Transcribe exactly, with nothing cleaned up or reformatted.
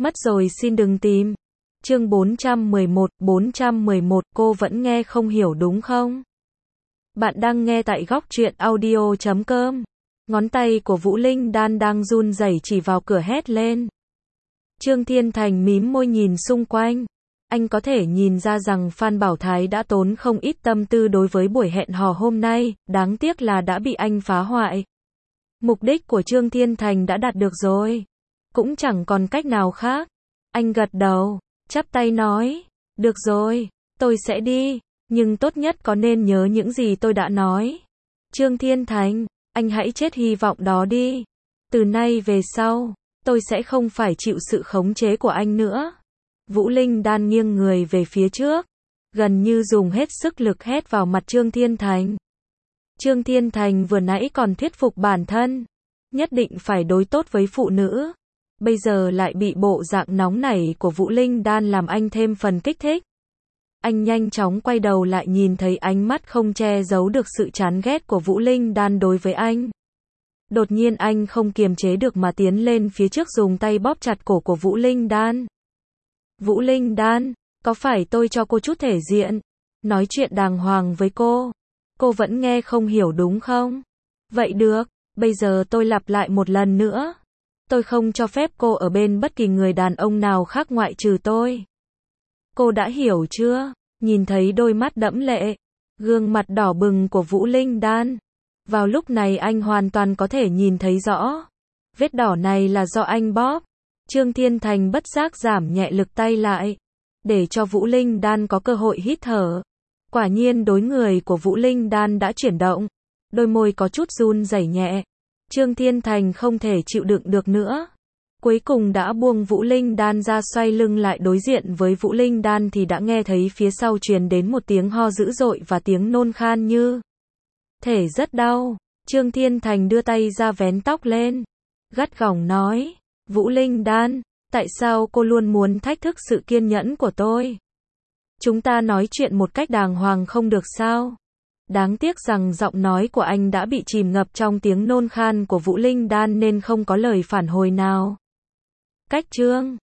Mất rồi xin đừng tìm. Chương bốn trăm mười một, bốn trăm mười một, cô vẫn nghe không hiểu đúng không? Bạn đang nghe tại góc truyện audio chấm com. Ngón tay của Vũ Linh Đan đang run rẩy chỉ vào cửa hét lên. Trương Thiên Thành mím môi nhìn xung quanh. Anh có thể nhìn ra rằng Phan Bảo Thái đã tốn không ít tâm tư đối với buổi hẹn hò hôm nay, đáng tiếc là đã bị anh phá hoại. Mục đích của Trương Thiên Thành đã đạt được rồi. Cũng chẳng còn cách nào khác. Anh gật đầu, chắp tay nói, được rồi, tôi sẽ đi, nhưng tốt nhất có nên nhớ những gì tôi đã nói. Trương Thiên Thành, anh hãy chết hy vọng đó đi. Từ nay về sau, tôi sẽ không phải chịu sự khống chế của anh nữa. Vũ Linh Đan nghiêng người về phía trước, gần như dùng hết sức lực hét vào mặt Trương Thiên Thành. Trương Thiên Thành vừa nãy còn thuyết phục bản thân, nhất định phải đối tốt với phụ nữ. Bây giờ lại bị bộ dạng nóng nảy của Vũ Linh Đan làm anh thêm phần kích thích. Anh nhanh chóng quay đầu lại nhìn thấy ánh mắt không che giấu được sự chán ghét của Vũ Linh Đan đối với anh. Đột nhiên anh không kiềm chế được mà tiến lên phía trước dùng tay bóp chặt cổ của Vũ Linh Đan. Vũ Linh Đan, có phải tôi cho cô chút thể diện? Nói chuyện đàng hoàng với cô. Cô vẫn nghe không hiểu đúng không? Vậy được, bây giờ tôi lặp lại một lần nữa. Tôi không cho phép cô ở bên bất kỳ người đàn ông nào khác ngoại trừ tôi. Cô đã hiểu chưa? Nhìn thấy đôi mắt đẫm lệ, gương mặt đỏ bừng của Vũ Linh Đan. Vào lúc này anh hoàn toàn có thể nhìn thấy rõ. Vết đỏ này là do anh bóp. Trương Thiên Thành bất giác giảm nhẹ lực tay lại, để cho Vũ Linh Đan có cơ hội hít thở. Quả nhiên đối người của Vũ Linh Đan đã chuyển động. Đôi môi có chút run rẩy nhẹ. Trương Thiên Thành không thể chịu đựng được nữa. Cuối cùng đã buông Vũ Linh Đan ra, xoay lưng lại đối diện với Vũ Linh Đan thì đã nghe thấy phía sau truyền đến một tiếng ho dữ dội và tiếng nôn khan như thể rất đau. Trương Thiên Thành đưa tay ra vén tóc lên, gắt gỏng nói, Vũ Linh Đan, tại sao cô luôn muốn thách thức sự kiên nhẫn của tôi? Chúng ta nói chuyện một cách đàng hoàng không được sao? Đáng tiếc rằng giọng nói của anh đã bị chìm ngập trong tiếng nôn khan của Vũ Linh Đan nên không có lời phản hồi nào. Cách Trương